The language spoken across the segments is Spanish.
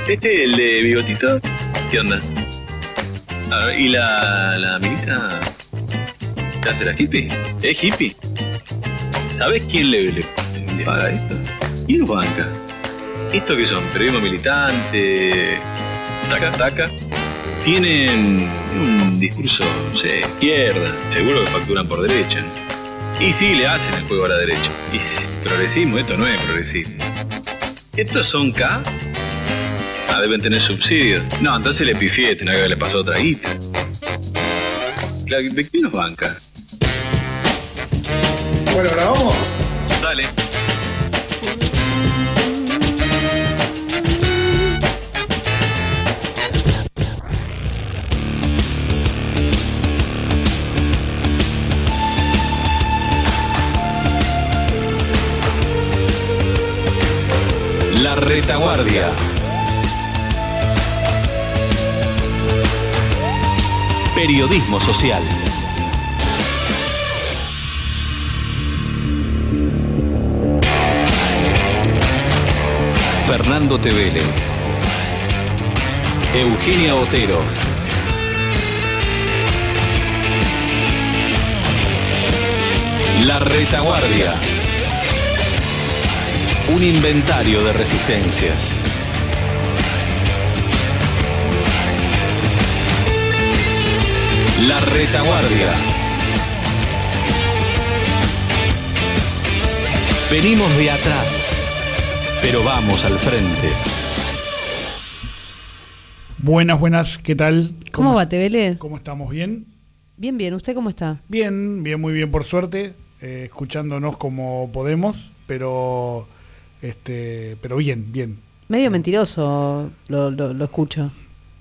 El de bigotito, ¿qué onda? A ver, ¿y la amiguita? ¿Te hace la hippie? ¿Es hippie? ¿Sabes quién le paga esto? ¿Quién los banca? ¿Esto qué son? ¿Periodismo militante? ¿Taca? Tienen un discurso, no sé, izquierda. Seguro que facturan por derecha. Y sí, le hacen el juego a la derecha. Y progresismo, esto no es progresismo. ¿Estos son K? Ah, deben tener subsidios. No, entonces le pifié, tenía que le pasó otra guita. Claro, ¿de quién nos banca? Bueno, ¿ahora vamos? Dale. La Retaguardia. Periodismo social. Fernando Tevele, Eugenia Otero, La Retaguardia. Un inventario de resistencias. La Retaguardia. Venimos de atrás, pero vamos al frente. Buenas, ¿qué tal? ¿Cómo va, Tevele? ¿Cómo estamos? ¿Bien? Bien, ¿usted cómo está? Bien, muy bien, por suerte, escuchándonos como podemos, pero bien. Medio mentiroso lo escucho.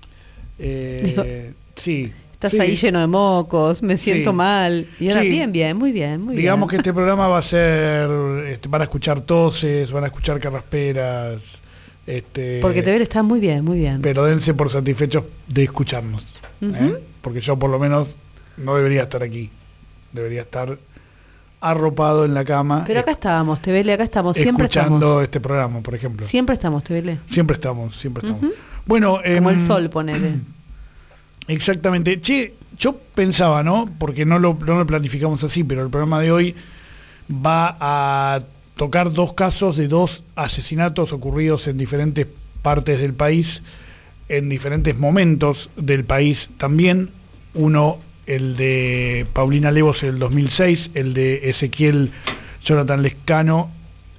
Sí. Estás sí. ahí lleno de mocos, me siento mal. Y ahora Sí. bien, muy bien. Digamos que este programa va a ser, van a escuchar toses, van a escuchar carrasperas. Porque Tevele está muy bien. Pero dense por satisfechos de escucharnos. Porque yo por lo menos no debería estar aquí. Debería estar arropado en la cama. Pero acá estábamos, Tevele, siempre escuchando estamos. este programa, por ejemplo. Siempre estamos, Tevele. Siempre estamos. Bueno, como el sol, ponele. Exactamente. Che, yo pensaba, ¿no? Porque no lo planificamos así, pero el programa de hoy va a tocar dos casos de dos asesinatos ocurridos en diferentes partes del país, en diferentes momentos del país también. Uno, el de Paulina Levos en el 2006, el de Ezequiel Jonathan Lescano,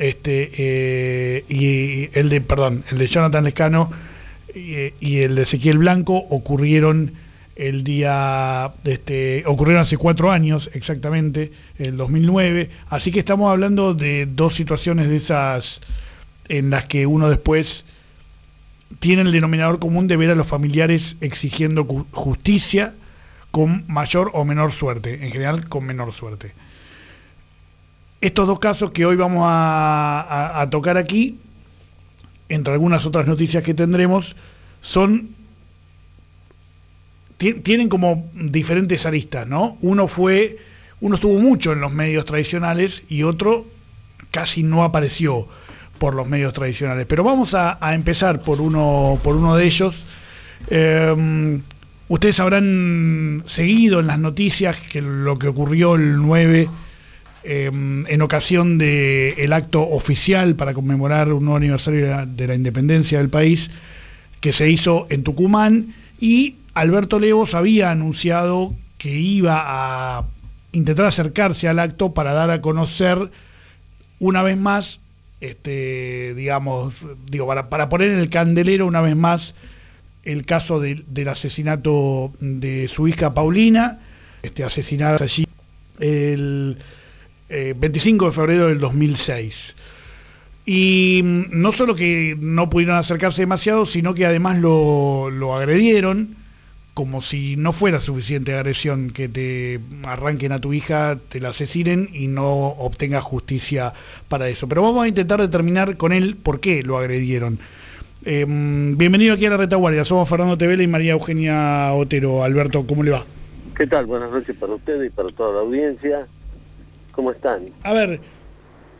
y el de Jonathan Lescano y el de Ezequiel Blanco ocurrieron ocurrieron hace 4 años exactamente, el 2009, así que estamos hablando de dos situaciones de esas en las que uno después tiene el denominador común de ver a los familiares exigiendo justicia con mayor o menor suerte, en general con menor suerte. Estos dos casos que hoy vamos a tocar aquí, entre algunas otras noticias que tendremos, tienen como diferentes aristas, ¿no? Uno estuvo mucho en los medios tradicionales y otro casi no apareció por los medios tradicionales. Pero vamos a empezar por uno de ellos. Ustedes habrán seguido en las noticias que lo que ocurrió el 9 en ocasión del acto oficial para conmemorar un nuevo aniversario de la independencia del país, que se hizo en Tucumán, y Alberto Levos había anunciado que iba a intentar acercarse al acto para dar a conocer una vez más, para poner en el candelero una vez más el caso del asesinato de su hija Paulina, asesinada allí el 25 de febrero del 2006. Y no solo que no pudieron acercarse demasiado, sino que además lo agredieron, como si no fuera suficiente agresión que te arranquen a tu hija, te la asesinen y no obtengas justicia para eso. Pero vamos a intentar determinar con él por qué lo agredieron. Bienvenido aquí a La Retaguardia. Somos Fernando Tevele y María Eugenia Otero. Alberto, ¿cómo le va? ¿Qué tal? Buenas noches para ustedes y para toda la audiencia. ¿Cómo están? A ver,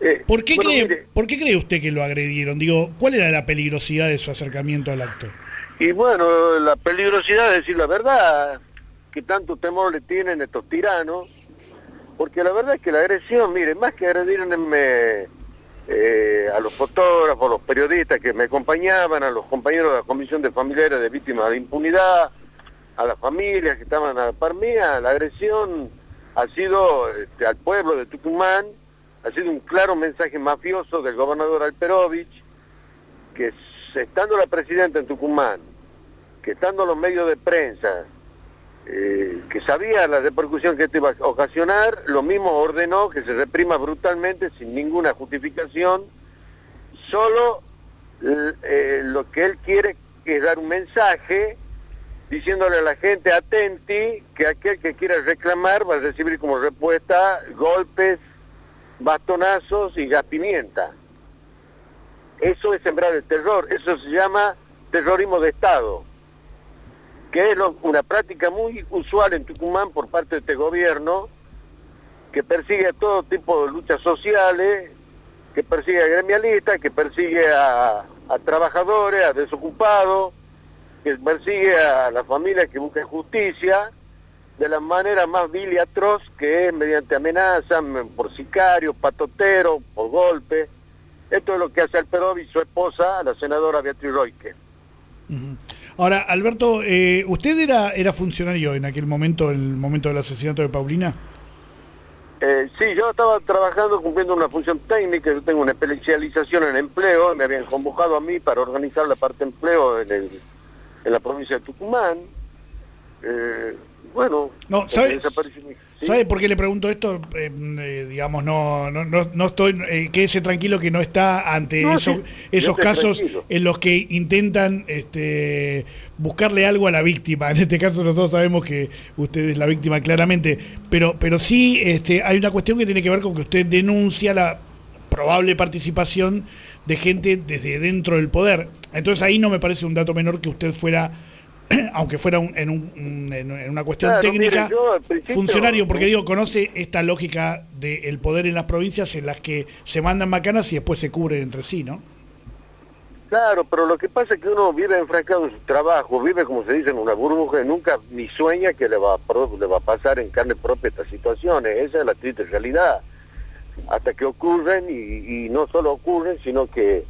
¿Por qué mire, cree usted que lo agredieron? Digo, ¿cuál era la peligrosidad de su acercamiento al acto? y bueno, la peligrosidad de decir la verdad, que tanto temor le tienen estos tiranos, porque la verdad es que la agresión, mire, más que agredirme a los fotógrafos, a los periodistas que me acompañaban, a los compañeros de la Comisión de Familiares de Víctimas de Impunidad, a las familias que estaban a la par mía, la agresión ha sido al pueblo de Tucumán, ha sido un claro mensaje mafioso del gobernador Alperovich, que estando la presidenta en Tucumán, que estando los medios de prensa, que sabía la repercusión que esto iba a ocasionar, lo mismo ordenó que se reprima brutalmente sin ninguna justificación, solo lo que él quiere es dar un mensaje diciéndole a la gente atenti que aquel que quiera reclamar va a recibir como respuesta golpes, bastonazos y gas pimienta. Eso es sembrar el terror, eso se llama terrorismo de Estado, que es una práctica muy usual en Tucumán por parte de este gobierno, que persigue a todo tipo de luchas sociales, que persigue a gremialistas, que persigue a trabajadores, a desocupados, que persigue a las familias que buscan justicia, de la manera más vil y atroz, que es mediante amenazas, por sicarios, patoteros, por golpes. Esto es lo que hace Alperovich y su esposa, la senadora Beatriz Roike. Ahora, Alberto, ¿usted era funcionario en aquel momento, el momento del asesinato de Paulina? Sí, yo estaba trabajando, cumpliendo una función técnica, yo tengo una especialización en empleo, me habían convocado a mí para organizar la parte de empleo en la provincia de Tucumán. Bueno, no, ¿sabe por qué le pregunto esto? Digamos, no estoy, quédese tranquilo que no está ante esos casos tranquilo, en los que intentan buscarle algo a la víctima. En este caso nosotros sabemos que usted es la víctima claramente, pero sí hay una cuestión que tiene que ver con que usted denuncia la probable participación de gente desde dentro del poder. Entonces ahí no me parece un dato menor que usted fuera, aunque fuera en una cuestión técnica, funcionario, porque digo, conoce esta lógica del poder en las provincias en las que se mandan macanas y después se cubren entre sí, ¿no? Claro, pero lo que pasa es que uno vive enfrascado en su trabajo, vive, como se dice, en una burbuja y nunca ni sueña que le va a pasar en carne propia estas situaciones. Esa es la triste realidad. Hasta que ocurren, y no solo ocurren, sino que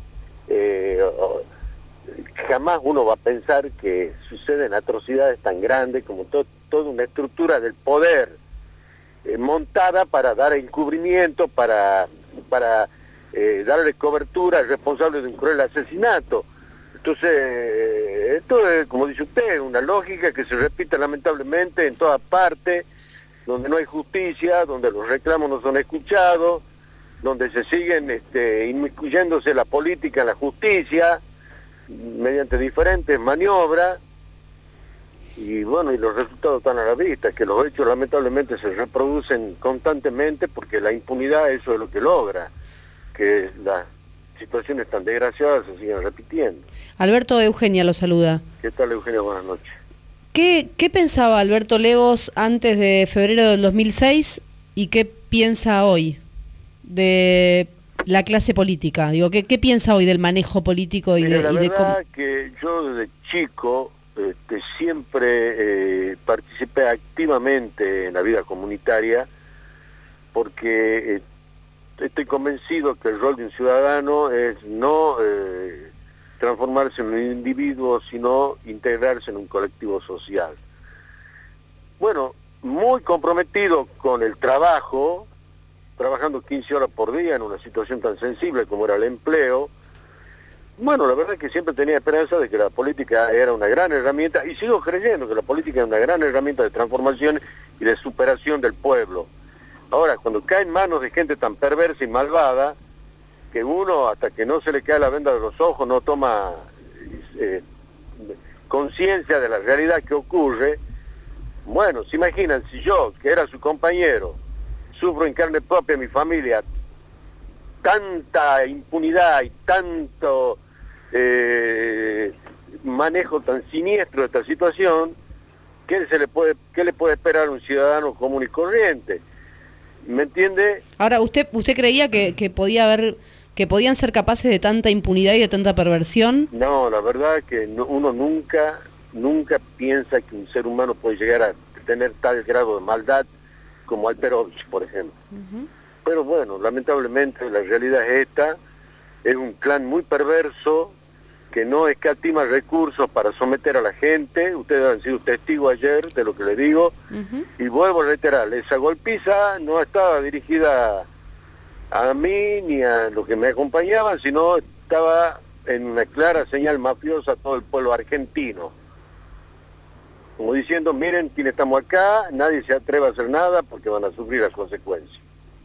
jamás uno va a pensar que suceden atrocidades tan grandes como toda una estructura del poder montada para dar encubrimiento, para darle cobertura al responsable de un cruel asesinato. Entonces, esto es, como dice usted, una lógica que se repite lamentablemente en todas partes, donde no hay justicia, donde los reclamos no son escuchados, donde se siguen inmiscuyéndose la política en la justicia, mediante diferentes maniobras, y bueno, y los resultados están a la vista, que los hechos lamentablemente se reproducen constantemente porque la impunidad eso es lo que logra, que las situaciones tan desgraciadas se sigan repitiendo. Alberto, Eugenia lo saluda. ¿Qué tal, Eugenia? Buenas noches. ¿Qué pensaba Alberto Levos antes de febrero del 2006 y qué piensa hoy de la clase política? Digo, ¿qué piensa hoy del manejo político y la de verdad que yo desde chico siempre participé activamente en la vida comunitaria porque estoy convencido que el rol de un ciudadano es no transformarse en un individuo, sino integrarse en un colectivo social. Bueno, muy comprometido con el trabajo, trabajando 15 horas por día en una situación tan sensible como era el empleo. Bueno, la verdad es que siempre tenía esperanza de que la política era una gran herramienta, y sigo creyendo que la política es una gran herramienta de transformación y de superación del pueblo. Ahora, cuando cae en manos de gente tan perversa y malvada, que uno, hasta que no se le cae la venda de los ojos, no toma conciencia de la realidad que ocurre. Bueno, se imaginan, si yo, que era su compañero, sufro en carne propia, mi familia, tanta impunidad y tanto manejo tan siniestro de esta situación, ¿qué le puede esperar a un ciudadano común y corriente? ¿Me entiende? Ahora, ¿usted creía que podían ser capaces de tanta impunidad y de tanta perversión? No, la verdad que uno nunca piensa que un ser humano puede llegar a tener tal grado de maldad como Alperovich, por ejemplo. Pero bueno, lamentablemente la realidad es esta, es un clan muy perverso, que no escatima recursos para someter a la gente. Ustedes han sido testigos ayer de lo que les digo, y vuelvo a reiterar, esa golpiza no estaba dirigida a mí ni a los que me acompañaban, sino estaba en una clara señal mafiosa a todo el pueblo argentino. Como diciendo, miren quién estamos acá, nadie se atreve a hacer nada porque van a sufrir las consecuencias.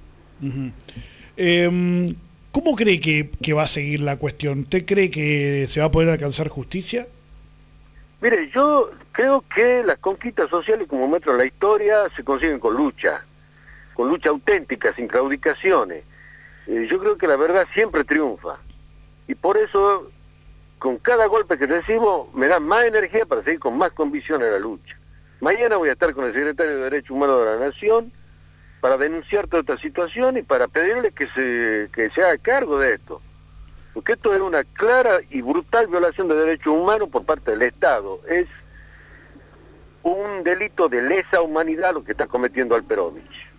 ¿Cómo cree que va a seguir la cuestión? ¿Usted cree que se va a poder alcanzar justicia? Mire, yo creo que las conquistas sociales, como muestra la historia, se consiguen con lucha auténtica, sin claudicaciones. Yo creo que la verdad siempre triunfa. Y por eso, con cada golpe que recibo, me da más energía para seguir con más convicción en la lucha. Mañana voy a estar con el secretario de Derechos Humanos de la Nación para denunciar toda esta situación y para pedirle que se haga cargo de esto. Porque esto es una clara y brutal violación de derechos humanos por parte del Estado. Es un delito de lesa humanidad lo que está cometiendo Alperovich.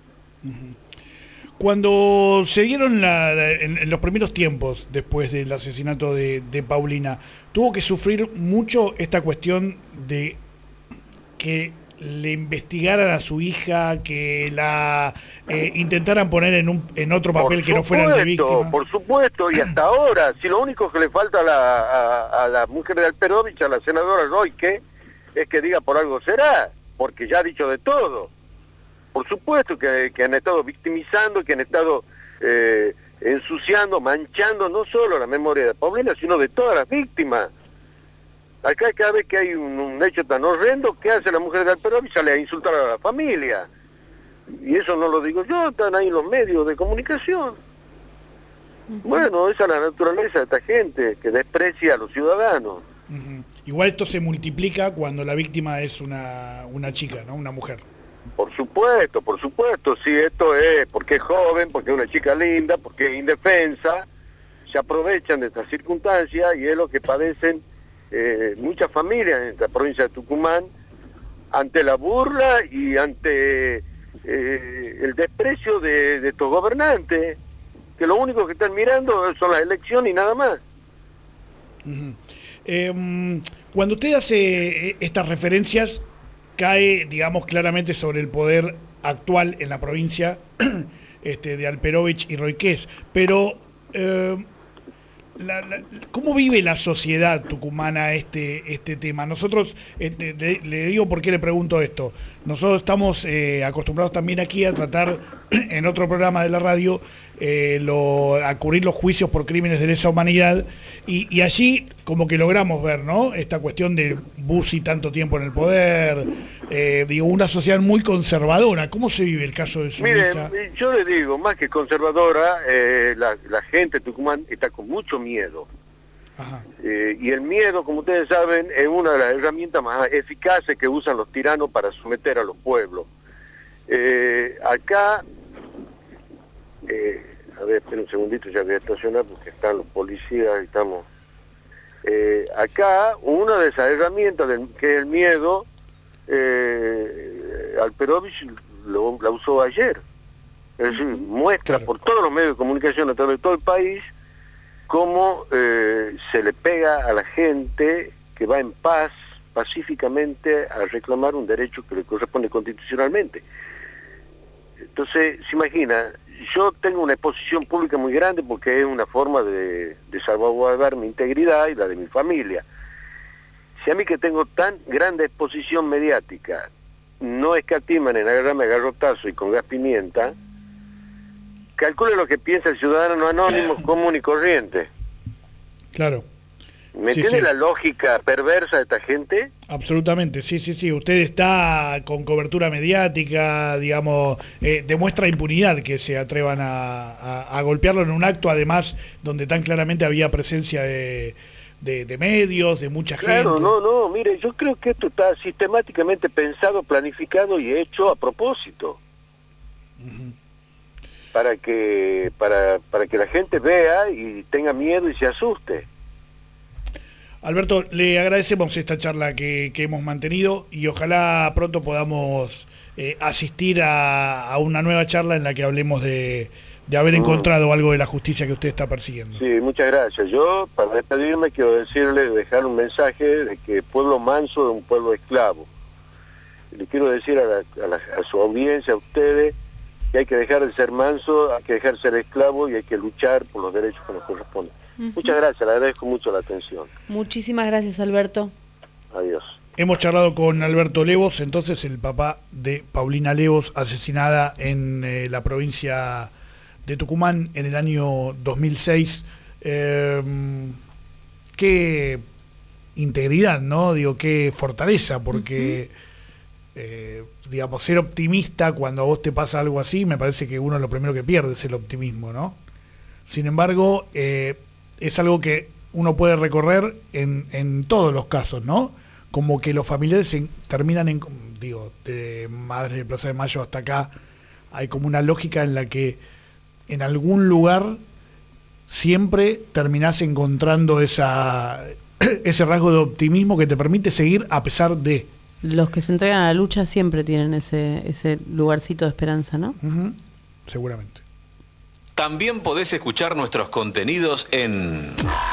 Cuando se dieron en los primeros tiempos, después del asesinato de Paulina, ¿tuvo que sufrir mucho esta cuestión de que le investigaran a su hija, que la intentaran poner en otro papel que no fuera el de víctima? Por supuesto, y hasta ahora, si lo único que le falta a la mujer de Alperovich, a la senadora Roike, es que diga por algo será, porque ya ha dicho de todo. Por supuesto que han estado victimizando, que han estado ensuciando, manchando no solo la memoria de Paulina, sino de todas las víctimas. Acá cada vez que hay un hecho tan horrendo, ¿qué hace la mujer de Alperovich? Sale a insultar a la familia. Y eso no lo digo yo, están ahí los medios de comunicación. Bueno, esa es la naturaleza de esta gente, que desprecia a los ciudadanos. Igual esto se multiplica cuando la víctima es una chica, ¿no? Una mujer. Por supuesto, sí, esto es porque es joven, porque es una chica linda, porque es indefensa, se aprovechan de estas circunstancias y es lo que padecen muchas familias en esta provincia de Tucumán ante la burla y ante el desprecio de estos gobernantes, que lo único que están mirando son las elecciones y nada más. Cuando usted hace estas referencias, cae, digamos, claramente sobre el poder actual en la provincia de Alperovich y Roiqués, pero ¿cómo vive la sociedad tucumana este tema? Nosotros, le digo por qué le pregunto esto, nosotros estamos acostumbrados también aquí a tratar, en otro programa de la radio, a cubrir los juicios por crímenes de lesa humanidad, y allí como que logramos ver, ¿no?, esta cuestión de Bussi tanto tiempo en el poder, una sociedad muy conservadora. ¿Cómo se vive el caso de su hija? Miren, yo le digo, más que conservadora, la gente de Tucumán está con mucho miedo. Y el miedo, como ustedes saben, es una de las herramientas más eficaces que usan los tiranos para someter a los pueblos. Acá, a ver, espera un segundito, ya voy a estacionar porque están los policías y estamos... acá, una de esas herramientas, que es el miedo, Alperovich la usó ayer. Es decir, muestra por todos los medios de comunicación a través de todo el país cómo se le pega a la gente que va en paz, pacíficamente, a reclamar un derecho que le corresponde constitucionalmente. Entonces, se imagina, yo tengo una exposición pública muy grande porque es una forma de salvaguardar mi integridad y la de mi familia. Si a mí, que tengo tan grande exposición mediática, no escatiman en agarrarme a garrotazo y con gas pimienta, calcule lo que piensa el ciudadano anónimo común y corriente. Claro. ¿Me entiende la lógica perversa de esta gente? Absolutamente, sí. Usted está con cobertura mediática, digamos, demuestra impunidad que se atrevan a golpearlo en un acto, además, donde tan claramente había presencia de medios, de mucha gente. Claro, no, mire, yo creo que esto está sistemáticamente pensado, planificado y hecho a propósito. para que la gente vea y tenga miedo y se asuste. Alberto, le agradecemos esta charla que hemos mantenido y ojalá pronto podamos asistir a una nueva charla en la que hablemos de haber encontrado algo de la justicia que usted está persiguiendo. Sí, muchas gracias. Yo, para despedirme, quiero dejar un mensaje de que pueblo manso es un pueblo esclavo. Le quiero decir a su audiencia, a ustedes, que hay que dejar de ser manso, hay que dejar de ser esclavo y hay que luchar por los derechos que nos corresponden. Muchas gracias, le agradezco mucho la atención. Muchísimas gracias, Alberto. Adiós. Hemos charlado con Alberto Levos, entonces el papá de Paulina Levos, asesinada en la provincia de Tucumán en el año 2006. Qué integridad, ¿no? Digo, qué fortaleza, porque, digamos, ser optimista cuando a vos te pasa algo así, me parece que uno lo primero que pierde es el optimismo, ¿no? Sin embargo, es algo que uno puede recorrer en todos los casos, ¿no? Como que los familiares terminan en, digo, de Madres de Plaza de Mayo hasta acá, hay como una lógica en la que en algún lugar siempre terminás encontrando ese rasgo de optimismo que te permite seguir a pesar de... Los que se entregan a la lucha siempre tienen ese lugarcito de esperanza, ¿no? Seguramente. También podés escuchar nuestros contenidos en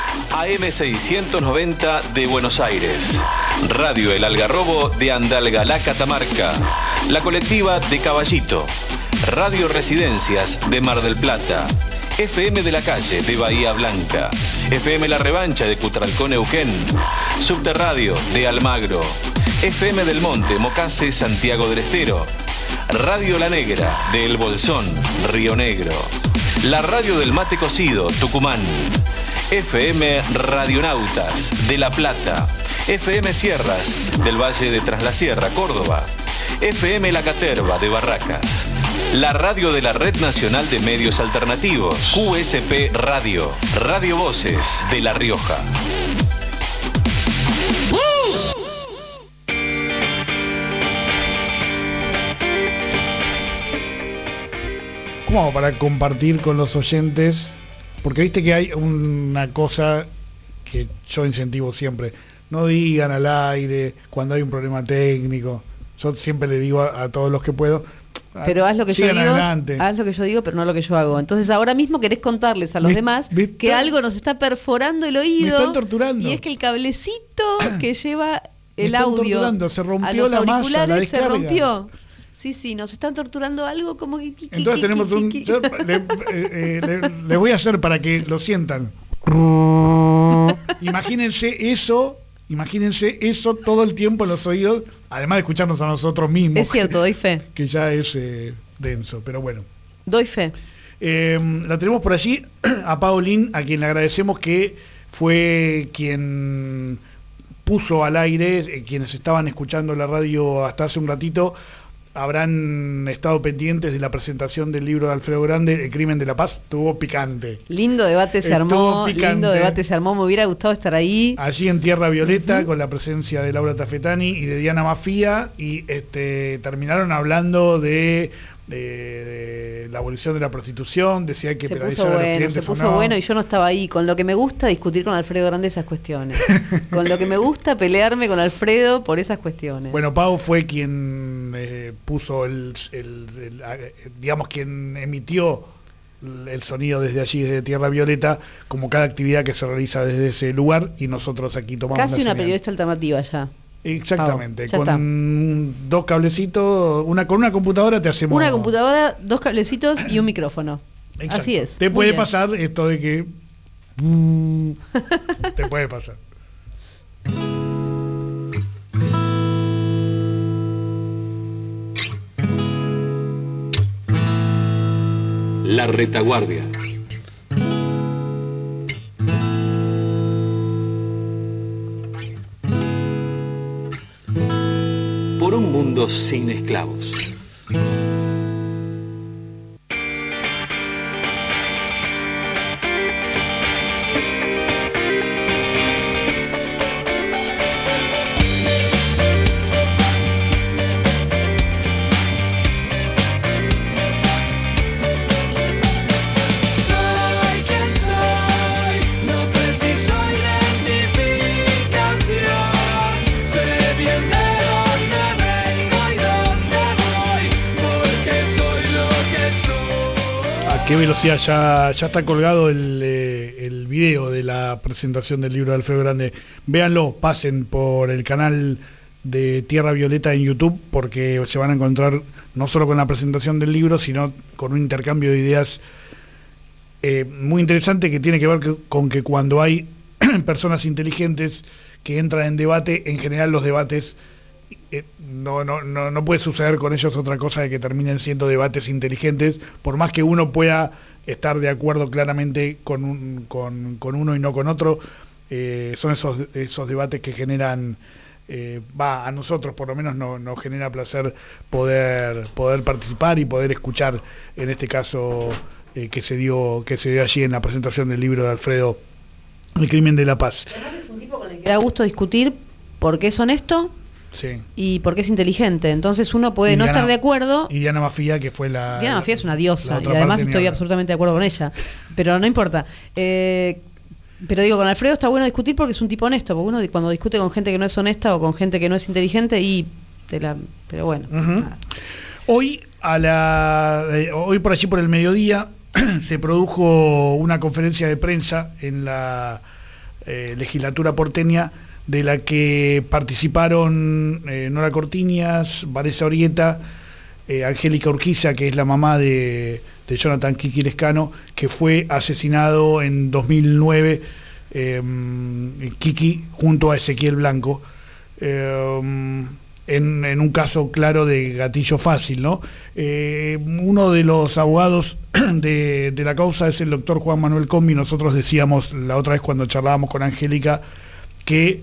AM690 de Buenos Aires, Radio El Algarrobo de Andalgalá, Catamarca, La Colectiva de Caballito, Radio Residencias de Mar del Plata, FM de la Calle de Bahía Blanca, FM La Revancha de Cutralcón, Neuquén, Subterradio de Almagro, FM del Monte, Mocase, Santiago del Estero, Radio La Negra de El Bolsón, Río Negro, la Radio del Mate Cocido, Tucumán, FM Radionautas de La Plata, FM Sierras del Valle de Tras la Sierra, Córdoba, FM La Caterva de Barracas, la radio de la Red Nacional de Medios Alternativos, QSP Radio, Radio Voces de La Rioja. Como para compartir con los oyentes, porque viste que hay una cosa que yo incentivo siempre: no digan al aire cuando hay un problema técnico. Yo siempre le digo a todos los que puedo, pero haz lo que yo digo, adelante. haz lo que yo digo, pero no lo que yo hago. Entonces ahora mismo querés contarles a los demás que algo nos está perforando el oído. Me están torturando. Y es que el cablecito que lleva el me están audio torturando. Se rompió a los la masa, auriculares la descarga. se rompió. Sí, nos están torturando algo como que... Entonces tenemos yo le voy a hacer para que lo sientan. Imagínense eso todo el tiempo en los oídos, además de escucharnos a nosotros mismos. Es cierto, doy fe. Que ya es denso, pero bueno. Doy fe. La tenemos por allí a Paulín, a quien le agradecemos, que fue quien puso al aire, quienes estaban escuchando la radio hasta hace un ratito, habrán estado pendientes de la presentación del libro de Alfredo Grande, El Crimen de la Paz. Estuvo picante. Lindo debate se armó, me hubiera gustado estar ahí. Allí en Tierra Violeta, con la presencia de Laura Tafetani y de Diana Mafía, y terminaron hablando de la abolición de la prostitución, de si hay que penalizar a los clientes se puso o no. bueno, y yo no estaba ahí. Con lo que me gusta discutir con Alfredo Grande esas cuestiones. Con lo que me gusta pelearme con Alfredo por esas cuestiones. Bueno, Pau fue quien puso digamos, quien emitió el sonido desde allí, desde Tierra Violeta, como cada actividad que se realiza desde ese lugar, y nosotros aquí tomamos casi una señal. periodista alternativa ya. Exactamente, Pau, con dos cablecitos, con una computadora te hacemos... Una computadora, dos cablecitos y un micrófono. Exacto. Así es. Te puede pasar esto de que... te puede pasar. La Retaguardia. Por un mundo sin esclavos. Qué velocidad, ya está colgado el video de la presentación del libro de Alfredo Grande. Véanlo, pasen por el canal de Tierra Violeta en YouTube, porque se van a encontrar no solo con la presentación del libro, sino con un intercambio de ideas muy interesante, que tiene que ver con que cuando hay personas inteligentes que entran en debate, en general los debates no puede suceder con ellos otra cosa de que terminen siendo debates inteligentes, por más que uno pueda estar de acuerdo claramente con uno y no con otro. Son esos debates que generan, a nosotros por lo menos nos genera placer poder participar y poder escuchar, en este caso que se dio allí en la presentación del libro de Alfredo, El crimen de la paz. Además es un tipo con el que da gusto discutir porque es honesto. Sí. Y porque es inteligente, entonces uno puede no estar de acuerdo. Y Diana Mafía, que fue Diana Mafía es una diosa, y además estoy absolutamente de acuerdo con ella, pero no importa. Pero digo, con Alfredo está bueno discutir porque es un tipo honesto, porque uno cuando discute con gente que no es honesta o con gente que no es inteligente, pero bueno. Hoy por allí por el mediodía se produjo una conferencia de prensa en la legislatura porteña, de la que participaron Nora Cortiñas, Vanessa Orieta, Angélica Urquiza, que es la mamá de Jonathan Kiki Lescano, que fue asesinado en 2009, Kiki, junto a Ezequiel Blanco, en un caso claro de gatillo fácil, ¿no? Uno de los abogados de la causa es el doctor Juan Manuel Combi. Nosotros decíamos la otra vez cuando charlábamos con Angélica que,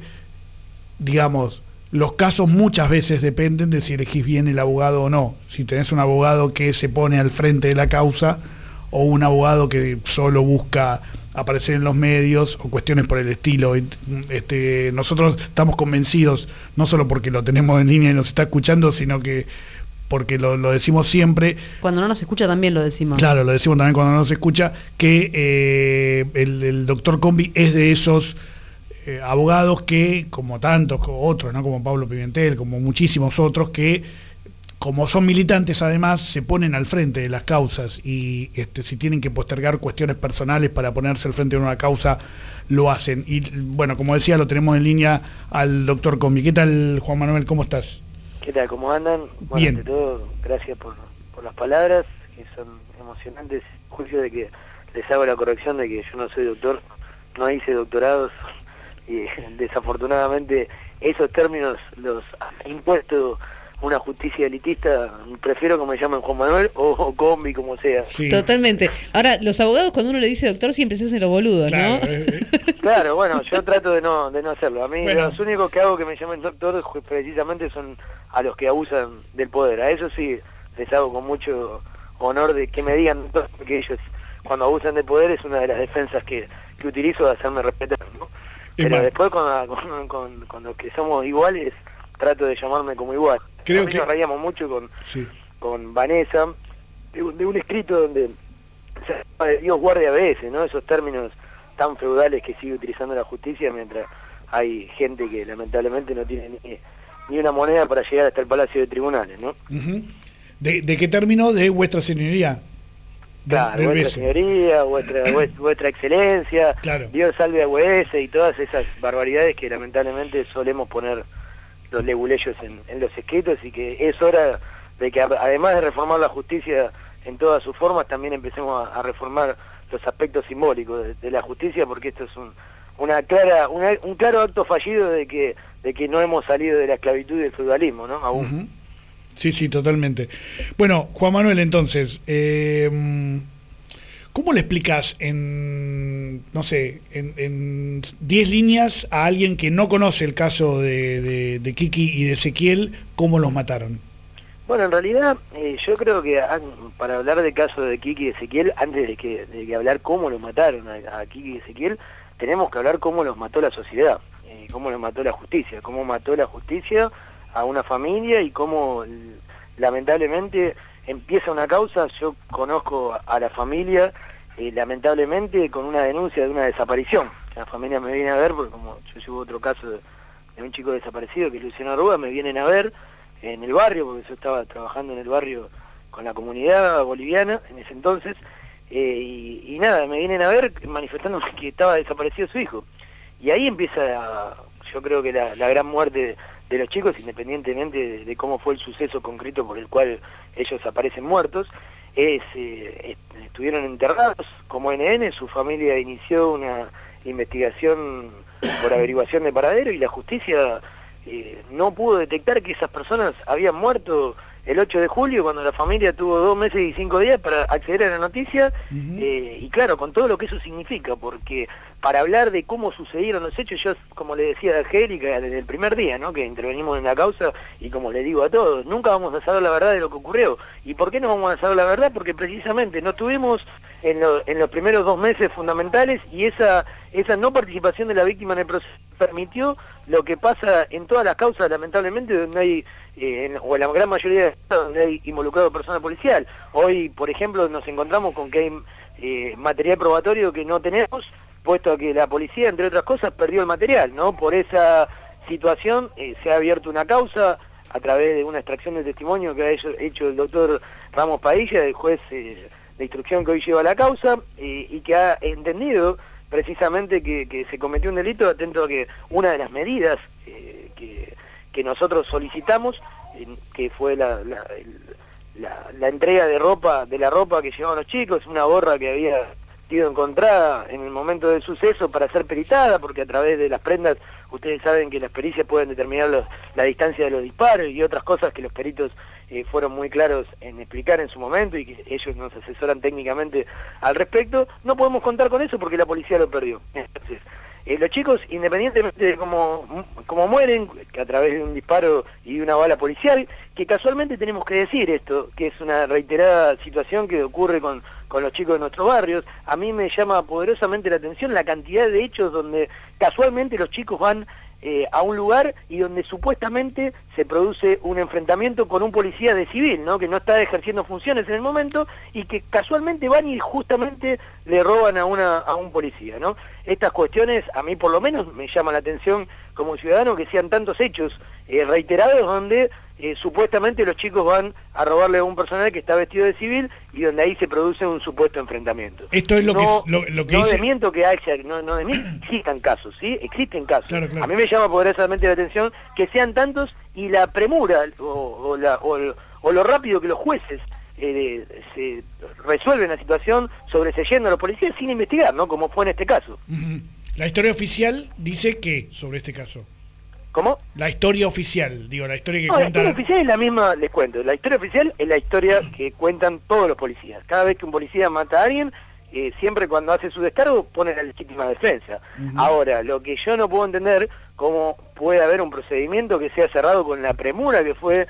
digamos, los casos muchas veces dependen de si elegís bien el abogado o no. Si tenés un abogado que se pone al frente de la causa, o un abogado que solo busca aparecer en los medios, o cuestiones por el estilo. Nosotros estamos convencidos, no solo porque lo tenemos en línea y nos está escuchando, sino que porque lo decimos siempre. Cuando no nos escucha también lo decimos. Claro, lo decimos también cuando no nos escucha, que el doctor Combi es de esos abogados que, como tantos otros, ¿no? Como Pablo Pimentel, como muchísimos otros, que como son militantes además se ponen al frente de las causas, y si tienen que postergar cuestiones personales para ponerse al frente de una causa, lo hacen. Y bueno, como decía, lo tenemos en línea al doctor Combi. ¿Qué tal, Juan Manuel? ¿Cómo estás? ¿Qué tal? ¿Cómo andan? Bueno, bien. Ante todo, gracias por las palabras, que son emocionantes. Juicio de que les hago la corrección de que yo no soy doctor, no hice doctorados, y desafortunadamente esos términos los ha impuesto una justicia elitista. Prefiero que me llamen Juan Manuel o Combi, como sea. Sí. Totalmente. Ahora, los abogados cuando uno le dice doctor siempre se hacen los boludos, Claro, ¿no? Claro, bueno, yo trato de no hacerlo. A mí Bueno. los únicos que hago que me llamen doctor precisamente son a los que abusan del poder. A eso sí les hago con mucho honor de que me digan doctor, porque ellos cuando abusan del poder es una de las defensas que utilizo de hacerme respetar, ¿no? Pero después con los que somos iguales, trato de llamarme como igual. Creo a mí que nos reíamos mucho sí. con Vanessa, de un escrito donde se llama de Dios guarde a veces, ¿no? Esos términos tan feudales que sigue utilizando la justicia, mientras hay gente que lamentablemente no tiene ni una moneda para llegar hasta el Palacio de Tribunales, ¿no? Uh-huh. ¿De qué término? De vuestra señoría. Claro, vuestra señoría, vuestra excelencia, claro. Dios salve a Güese y todas esas barbaridades que lamentablemente solemos poner los leguleyos en los escritos, y que es hora de que además de reformar la justicia en todas sus formas, también empecemos a reformar los aspectos simbólicos de la justicia, porque esto es un claro acto fallido de que no hemos salido de la esclavitud y del feudalismo, ¿no? Aún. Uh-huh. Sí, totalmente. Bueno, Juan Manuel, entonces, ¿cómo le explicas en 10 líneas a alguien que no conoce el caso de Kiki y de Ezequiel, cómo los mataron? Bueno, en realidad yo creo que para hablar del caso de Kiki y Ezequiel, antes de que hablar cómo los mataron a Kiki y Ezequiel, tenemos que hablar cómo los mató la sociedad, cómo los mató la justicia, cómo mató la justicia a una familia y cómo lamentablemente empieza una causa. Yo conozco a la familia lamentablemente con una denuncia de una desaparición. La familia me viene a ver, porque como yo llevo otro caso de un chico desaparecido que es Luciano Arruga, me vienen a ver en el barrio, porque yo estaba trabajando en el barrio con la comunidad boliviana en ese entonces, y nada, me vienen a ver manifestándome que estaba desaparecido su hijo. Y ahí empieza, yo creo que la gran muerte de los chicos, independientemente de cómo fue el suceso concreto por el cual ellos aparecen muertos, estuvieron enterrados como NN, su familia inició una investigación por averiguación de paradero y la justicia no pudo detectar que esas personas habían muerto el 8 de julio, cuando la familia tuvo 2 meses y 5 días para acceder a la noticia, y claro, con todo lo que eso significa, porque para hablar de cómo sucedieron los hechos, yo, como le decía a Angélica desde el primer día, ¿no?, que intervenimos en la causa, y como le digo a todos, nunca vamos a saber la verdad de lo que ocurrió. ¿Y por qué no vamos a saber la verdad? Porque precisamente no estuvimos en los primeros 2 meses fundamentales, y esa no participación de la víctima en el proceso permitió lo que pasa en todas las causas, lamentablemente, donde hay, o en la gran mayoría de las causas donde hay involucrado persona policial. Hoy, por ejemplo, nos encontramos con que hay material probatorio que no tenemos, puesto a que la policía, entre otras cosas, perdió el material, ¿no? Por esa situación se ha abierto una causa a través de una extracción de testimonio que ha hecho el doctor Ramos Padilla, el juez de instrucción que hoy lleva la causa, y que ha entendido precisamente que se cometió un delito, atento a que una de las medidas que nosotros solicitamos, que fue la entrega de la ropa que llevaban los chicos, una gorra que había sido encontrada en el momento del suceso para ser peritada, porque a través de las prendas, ustedes saben que las pericias pueden determinar la distancia de los disparos y otras cosas que los peritos fueron muy claros en explicar en su momento y que ellos nos asesoran técnicamente al respecto. No podemos contar con eso porque la policía lo perdió. Entonces, los chicos, independientemente de cómo mueren, que a través de un disparo y de una bala policial, que casualmente tenemos que decir esto, que es una reiterada situación que ocurre con los chicos de nuestros barrios, a mí me llama poderosamente la atención la cantidad de hechos donde casualmente los chicos van a un lugar y donde supuestamente se produce un enfrentamiento con un policía de civil, ¿no?, que no está ejerciendo funciones en el momento y que casualmente van y justamente le roban a un policía, ¿no? Estas cuestiones a mí por lo menos me llaman la atención como ciudadano, que sean tantos hechos reiterados donde supuestamente los chicos van a robarle a un personal que está vestido de civil y donde ahí se produce un supuesto enfrentamiento. Esto es lo que no dice... desmiento que no desmiento, existan casos, ¿sí? Existen casos. Claro. A mí me llama poderosamente la atención que sean tantos y la premura o lo rápido que los jueces se resuelven la situación sobreseyendo a los policías sin investigar, ¿no?, como fue en este caso. La historia oficial dice que sobre este caso. ¿Cómo? La historia oficial, digo, la historia que cuenta... La historia oficial es la misma, les cuento. La historia oficial es la historia que cuentan todos los policías. Cada vez que un policía mata a alguien, siempre cuando hace su descargo pone la legítima defensa. Ahora, lo que yo no puedo entender, cómo puede haber un procedimiento que sea cerrado con la premura que fue,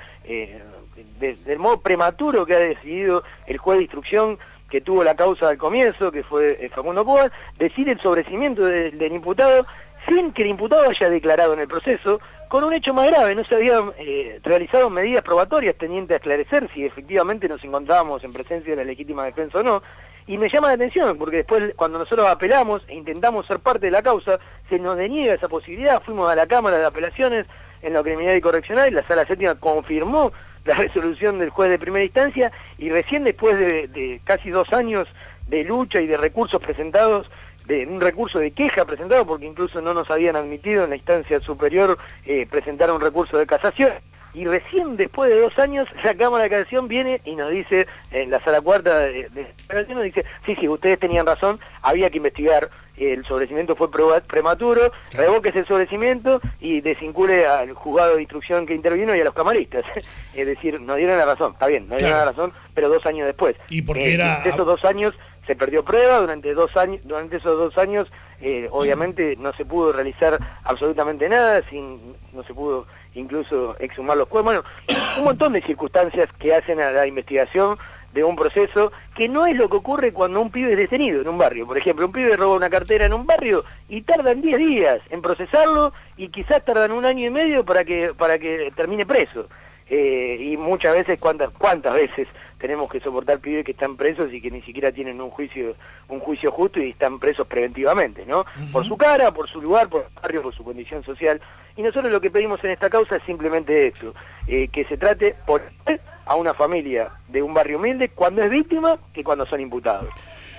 del modo prematuro que ha decidido el juez de instrucción que tuvo la causa al comienzo, que fue Facundo Cobas, decide el sobrecimiento del imputado sin que el imputado haya declarado en el proceso, con un hecho más grave. No se habían realizado medidas probatorias tendientes a esclarecer si efectivamente nos encontrábamos en presencia de la legítima defensa o no, y me llama la atención porque después cuando nosotros apelamos e intentamos ser parte de la causa, se nos deniega esa posibilidad. Fuimos a la Cámara de Apelaciones en lo criminal y correccional y la Sala Séptima confirmó la resolución del juez de primera instancia, y recién después de casi 2 años de lucha y de recursos presentados, de un recurso de queja presentado, porque incluso no nos habían admitido en la instancia superior presentar un recurso de casación, y recién después de 2 años la Cámara de Casación viene y nos dice, en la sala cuarta de casación, nos dice, sí, ustedes tenían razón, había que investigar, el sobrecimiento fue prematuro, revoque ese sobrecimiento y desvincule al juzgado de instrucción que intervino y a los camaristas. Es decir, nos dieron la razón, está bien, nos dieron la razón, pero 2 años después. Y porque de esos 2 años se perdió prueba, durante esos 2 años obviamente no se pudo realizar absolutamente nada, no se pudo incluso exhumar los cuerpos, bueno, un montón de circunstancias que hacen a la investigación de un proceso que no es lo que ocurre cuando un pibe es detenido en un barrio. Por ejemplo, un pibe roba una cartera en un barrio y tardan 10 días en procesarlo y quizás tardan 1 año y medio para que termine preso. Y muchas veces, ¿cuántas veces tenemos que soportar pibes que están presos y que ni siquiera tienen un juicio justo y están presos preventivamente, ¿no? Por su cara, por su lugar, por su barrio, por su condición social. Y nosotros lo que pedimos en esta causa es simplemente esto, que se trate por a una familia de un barrio humilde cuando es víctima que cuando son imputados.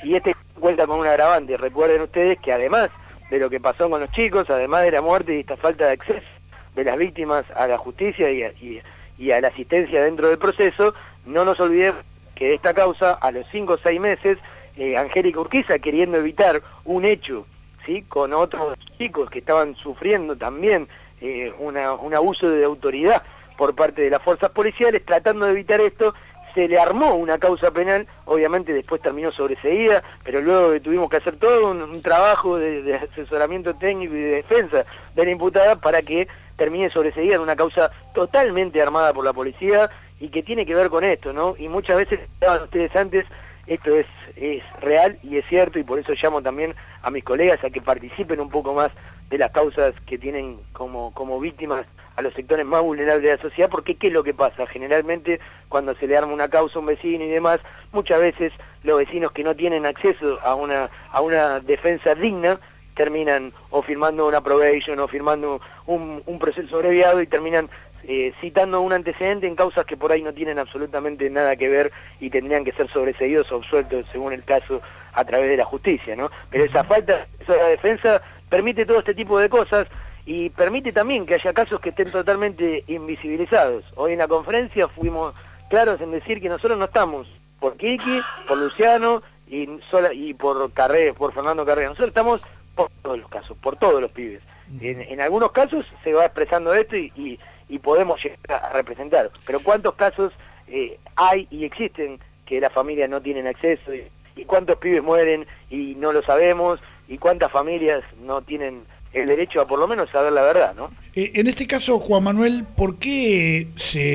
y este cuenta con un agravante. Recuerden ustedes que además de lo que pasó con los chicos, además de la muerte y esta falta de acceso de las víctimas a la justicia y a la asistencia dentro del proceso, no nos olvidemos que de esta causa, a los 5 o 6 meses, Angélica Urquiza, queriendo evitar un hecho, ¿sí?, con otros chicos que estaban sufriendo también un abuso de autoridad por parte de las fuerzas policiales, tratando de evitar esto, se le armó una causa penal, obviamente después terminó sobreseída, pero luego tuvimos que hacer todo un trabajo de asesoramiento técnico y de defensa de la imputada para que termine sobreseída en una causa totalmente armada por la policía y que tiene que ver con esto, ¿no? Y muchas veces, estaban ustedes antes, esto es real y es cierto, y por eso llamo también a mis colegas a que participen un poco más de las causas que tienen como víctimas a los sectores más vulnerables de la sociedad, porque ¿qué es lo que pasa? Generalmente cuando se le arma una causa a un vecino y demás, muchas veces los vecinos que no tienen acceso a una defensa digna terminan o firmando una probation o firmando un proceso abreviado y terminan citando un antecedente en causas que por ahí no tienen absolutamente nada que ver y tendrían que ser sobreseídos o absueltos según el caso a través de la justicia, ¿no? Pero esa falta de la defensa permite todo este tipo de cosas y permite también que haya casos que estén totalmente invisibilizados. Hoy en la conferencia fuimos claros en decir que nosotros no estamos por Kiki, por Luciano y por Fernando Carrera. Nosotros estamos por todos los casos, por todos los pibes. En algunos casos se va expresando esto y podemos llegar a representar. Pero ¿cuántos casos hay y existen que las familias no tienen acceso? ¿Y cuántos pibes mueren y no lo sabemos? ¿Y cuántas familias no tienen el derecho a por lo menos saber la verdad, ¿no? En este caso, Juan Manuel, ¿por qué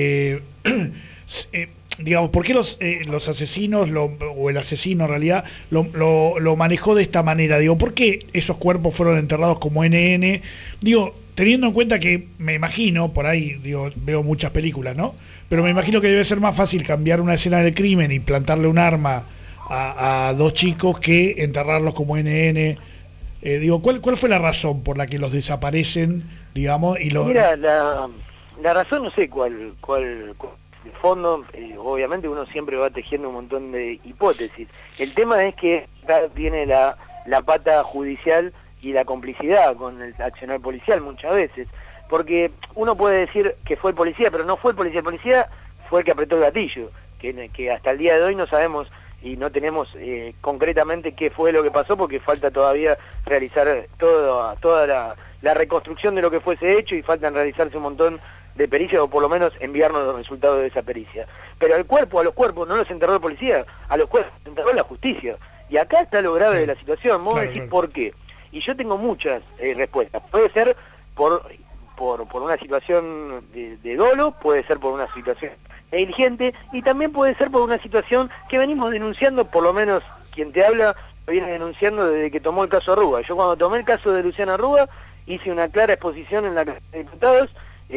digamos, por qué los asesinos, o el asesino en realidad, lo manejó de esta manera? Digo, ¿por qué esos cuerpos fueron enterrados como NN? Digo, teniendo en cuenta que, me imagino, por ahí, digo, veo muchas películas, ¿no? Pero me imagino que debe ser más fácil cambiar una escena del crimen y plantarle un arma a dos chicos que enterrarlos como NN. Digo, ¿cuál fue la razón por la que los desaparecen, digamos? Mira, la razón no sé cuál de fondo, obviamente uno siempre va tejiendo un montón de hipótesis. El tema es que acá viene la pata judicial y la complicidad con el accionar policial muchas veces, porque uno puede decir que fue el policía, pero no fue el policía fue el que apretó el gatillo, que hasta el día de hoy no sabemos y no tenemos concretamente qué fue lo que pasó, porque falta todavía realizar toda la reconstrucción de lo que fue ese hecho y faltan realizarse un montón de pericias, o por lo menos enviarnos los resultados de esa pericia. Pero a los cuerpos no los enterró el policía, a los cuerpos los enterró la justicia. Y acá está lo grave de la situación. Vos decís por qué. Y yo tengo muchas respuestas. Puede ser por una situación de dolo, puede ser por una situación negligente, y también puede ser por una situación que venimos denunciando, por lo menos quien te habla lo viene denunciando desde que tomó el caso Arruga. Yo cuando tomé el caso de Luciano Arruga hice una clara exposición en la Cámara de Diputados,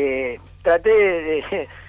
traté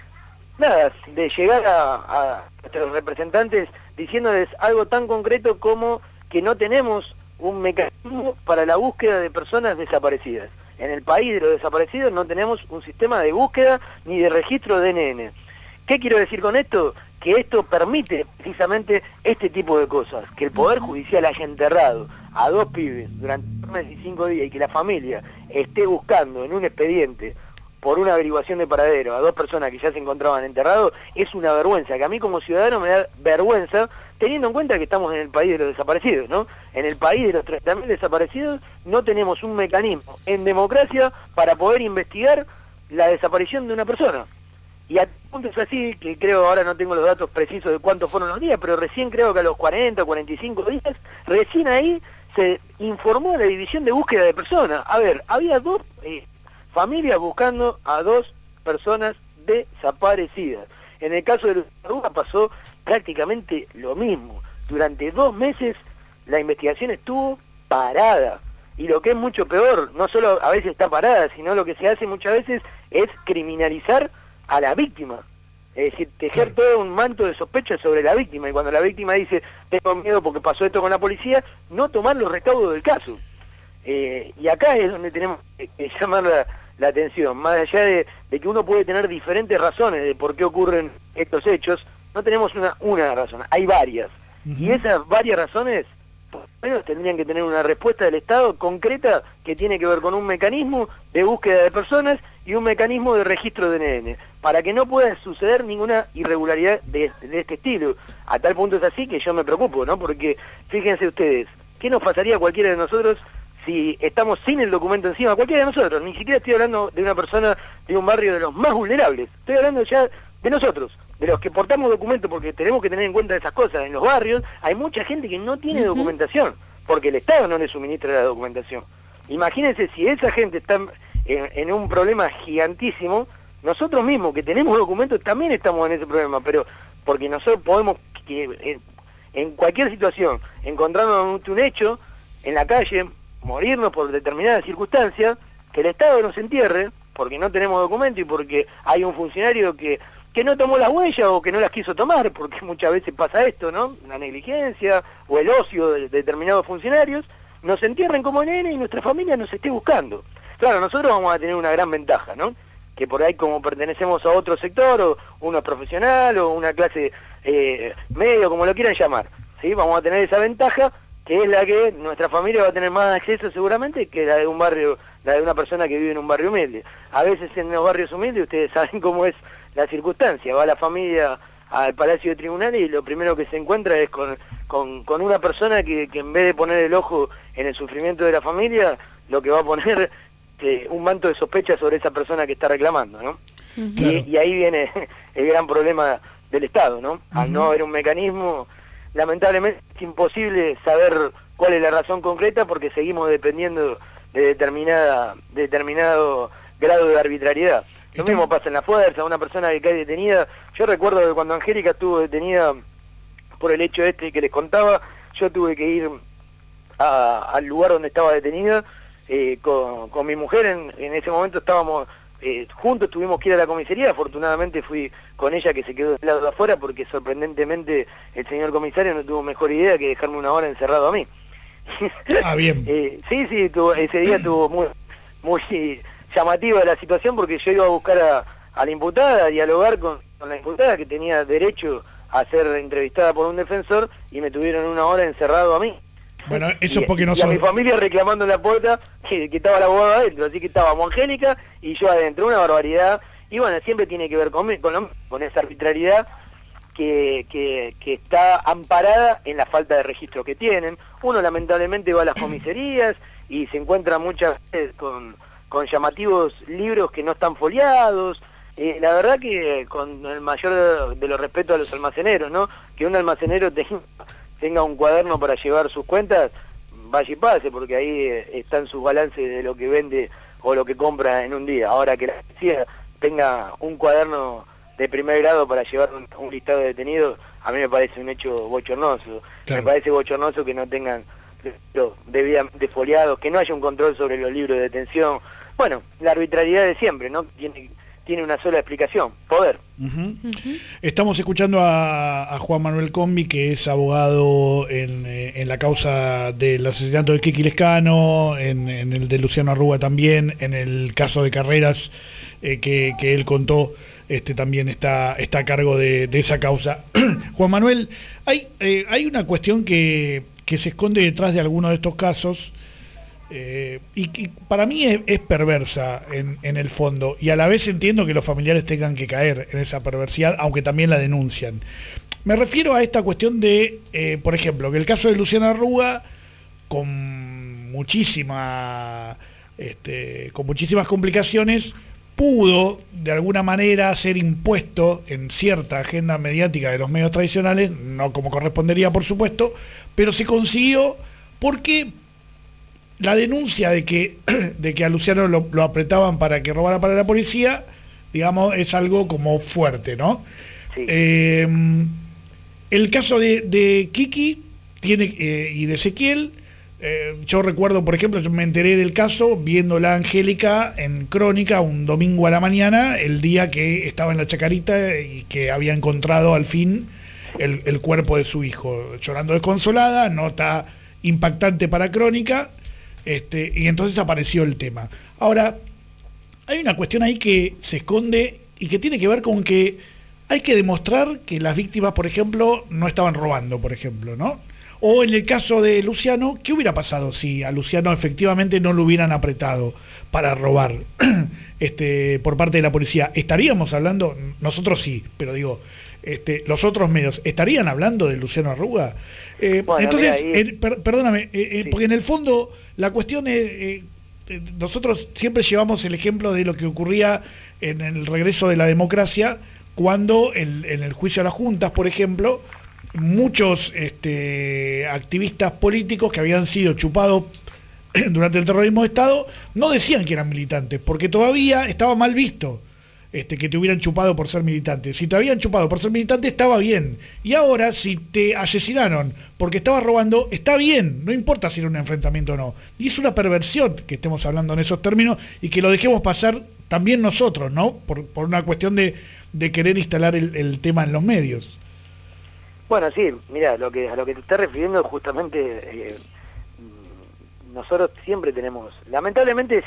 de llegar a nuestros representantes diciéndoles algo tan concreto como que no tenemos un mecanismo para la búsqueda de personas desaparecidas. En el país de los desaparecidos no tenemos un sistema de búsqueda ni de registro de NN. ¿Qué quiero decir con esto? Que esto permite precisamente este tipo de cosas, que el Poder Judicial haya enterrado a dos pibes durante 5 días y que la familia esté buscando en un expediente por una averiguación de paradero a dos personas que ya se encontraban enterrados, es una vergüenza, que a mí como ciudadano me da vergüenza, teniendo en cuenta que estamos en el país de los desaparecidos, ¿no? En el país de los 30.000 desaparecidos no tenemos un mecanismo en democracia para poder investigar la desaparición de una persona. Y a punto es así, que creo, ahora no tengo los datos precisos de cuántos fueron los días, pero recién creo que a los 40 o 45 días, recién ahí se informó de la división de búsqueda de personas. A ver, había dos familias buscando a dos personas desaparecidas. En el caso de Luciano Arruga pasó prácticamente lo mismo. Durante 2 meses la investigación estuvo parada. Y lo que es mucho peor, no solo a veces está parada, sino lo que se hace muchas veces es criminalizar a la víctima. Es decir, tejer todo un manto de sospecha sobre la víctima. Y cuando la víctima dice, tengo miedo porque pasó esto con la policía, no tomar los recaudos del caso. Y acá es donde tenemos que llamar la atención. Más allá de que uno puede tener diferentes razones de por qué ocurren estos hechos, no tenemos una razón, hay varias. Y esas varias razones menos tendrían que tener una respuesta del Estado concreta que tiene que ver con un mecanismo de búsqueda de personas y un mecanismo de registro de ADN, para que no pueda suceder ninguna irregularidad de este estilo. A tal punto es así que yo me preocupo, ¿no? Porque fíjense ustedes, ¿qué nos pasaría a cualquiera de nosotros si estamos sin el documento encima? Cualquiera de nosotros, ni siquiera estoy hablando de una persona de un barrio de los más vulnerables, estoy hablando ya de nosotros, de los que portamos documentos, porque tenemos que tener en cuenta esas cosas. En los barrios hay mucha gente que no tiene documentación, porque el Estado no le suministra la documentación. Imagínense si esa gente está en un problema gigantísimo, nosotros mismos que tenemos documentos también estamos en ese problema, pero porque nosotros podemos, en cualquier situación, encontrarnos ante un hecho, en la calle, morirnos por determinadas circunstancias, que el Estado nos entierre, porque no tenemos documento y porque hay un funcionario que no tomó las huellas o que no las quiso tomar, porque muchas veces pasa esto, ¿no? La negligencia o el ocio de determinados funcionarios, nos entierren como nene y nuestra familia nos esté buscando. Claro, nosotros vamos a tener una gran ventaja, ¿no? Que por ahí como pertenecemos a otro sector, o uno es profesional, o una clase medio, como lo quieran llamar, ¿sí? Vamos a tener esa ventaja, que es la que nuestra familia va a tener más acceso seguramente que la de un barrio, la de una persona que vive en un barrio humilde. A veces en los barrios humildes ustedes saben cómo es la circunstancia, va la familia al Palacio de Tribunales y lo primero que se encuentra es con una persona que en vez de poner el ojo en el sufrimiento de la familia, lo que va a poner un manto de sospecha sobre esa persona que está reclamando, ¿no? Claro. Y ahí viene el gran problema del Estado, ¿no? Al no haber un mecanismo, lamentablemente es imposible saber cuál es la razón concreta, porque seguimos dependiendo de determinado grado de arbitrariedad. Lo mismo pasa en la fuerza, una persona que cae detenida. Yo recuerdo que cuando Angélica estuvo detenida por el hecho este que les contaba, yo tuve que ir al lugar donde estaba detenida con mi mujer. En ese momento estábamos juntos, tuvimos que ir a la comisaría. Afortunadamente fui con ella, que se quedó del lado de afuera, porque sorprendentemente el señor comisario no tuvo mejor idea que dejarme una hora encerrado a mí. Ah, bien. Sí, ese día estuvo muy llamativa la situación, porque yo iba a buscar a la imputada, a dialogar con la imputada, que tenía derecho a ser entrevistada por un defensor, y me tuvieron una hora encerrado a mí. Bueno, eso es porque no y a mi sos... familia reclamando en la puerta que estaba la abogada adentro, así que estábamos Angélica y yo adentro, una barbaridad. Y bueno, siempre tiene que ver con esa arbitrariedad que está amparada en la falta de registro que tienen. Uno lamentablemente va a las comisarías y se encuentra muchas veces con llamativos libros que no están foliados. La verdad que con el mayor de los respetos a los almaceneros, ¿no? Que un almacenero tenga un cuaderno para llevar sus cuentas, vaya y pase, porque ahí están sus balances de lo que vende o lo que compra en un día. Ahora que la policía tenga un cuaderno de primer grado para llevar un listado de detenidos, a mí me parece un hecho bochornoso. Claro. Me parece bochornoso que no tengan debidamente foliados, que no haya un control sobre los libros de detención. Bueno, la arbitrariedad de siempre, ¿no? Tiene una sola explicación: poder. Estamos escuchando a Juan Manuel Combi, que es abogado en la causa del asesinato de Kiki Lescano, en el de Luciano Arruga también, en el caso de Carreras que él contó, también está a cargo de esa causa. Juan Manuel, hay una cuestión que se esconde detrás de algunos de estos casos, y que para mí es perversa en el fondo, y a la vez entiendo que los familiares tengan que caer en esa perversidad, aunque también la denuncian. Me refiero a esta cuestión de, por ejemplo, que el caso de Luciano Arruga, con muchísimas complicaciones, pudo de alguna manera ser impuesto en cierta agenda mediática de los medios tradicionales, no como correspondería, por supuesto, pero se consiguió porque la denuncia de que a Luciano lo apretaban para que robara para la policía, digamos, es algo como fuerte, ¿no? Sí. El caso de Kiki y de Ezequiel, yo recuerdo, por ejemplo, yo me enteré del caso viéndola a Angélica en Crónica un domingo a la mañana, el día que estaba en la Chacarita y que había encontrado al fin el cuerpo de su hijo, llorando desconsolada, nota impactante para Crónica. Y entonces apareció el tema. Ahora, hay una cuestión ahí que se esconde y que tiene que ver con que hay que demostrar que las víctimas, por ejemplo, no estaban robando, por ejemplo, ¿no? O en el caso de Luciano, ¿qué hubiera pasado si a Luciano efectivamente no lo hubieran apretado para robar por parte de la policía? ¿Estaríamos hablando, nosotros sí, pero digo, los otros medios, ¿estarían hablando de Luciano Arruga? Bueno, entonces, mira, perdóname, sí. porque en el fondo la cuestión es, nosotros siempre llevamos el ejemplo de lo que ocurría en el regreso de la democracia, cuando en el juicio a las juntas, por ejemplo, muchos activistas políticos que habían sido chupados durante el terrorismo de Estado no decían que eran militantes, porque todavía estaba mal visto que te hubieran chupado por ser militante. Si te habían chupado por ser militante, estaba bien. Y ahora, si te asesinaron porque estabas robando, está bien, no importa si era un enfrentamiento o no. Y es una perversión que estemos hablando en esos términos y que lo dejemos pasar también nosotros, ¿no? Por una cuestión de querer instalar el tema en los medios. Bueno, sí, mira, a lo que te estás refiriendo justamente, nosotros siempre tenemos, lamentablemente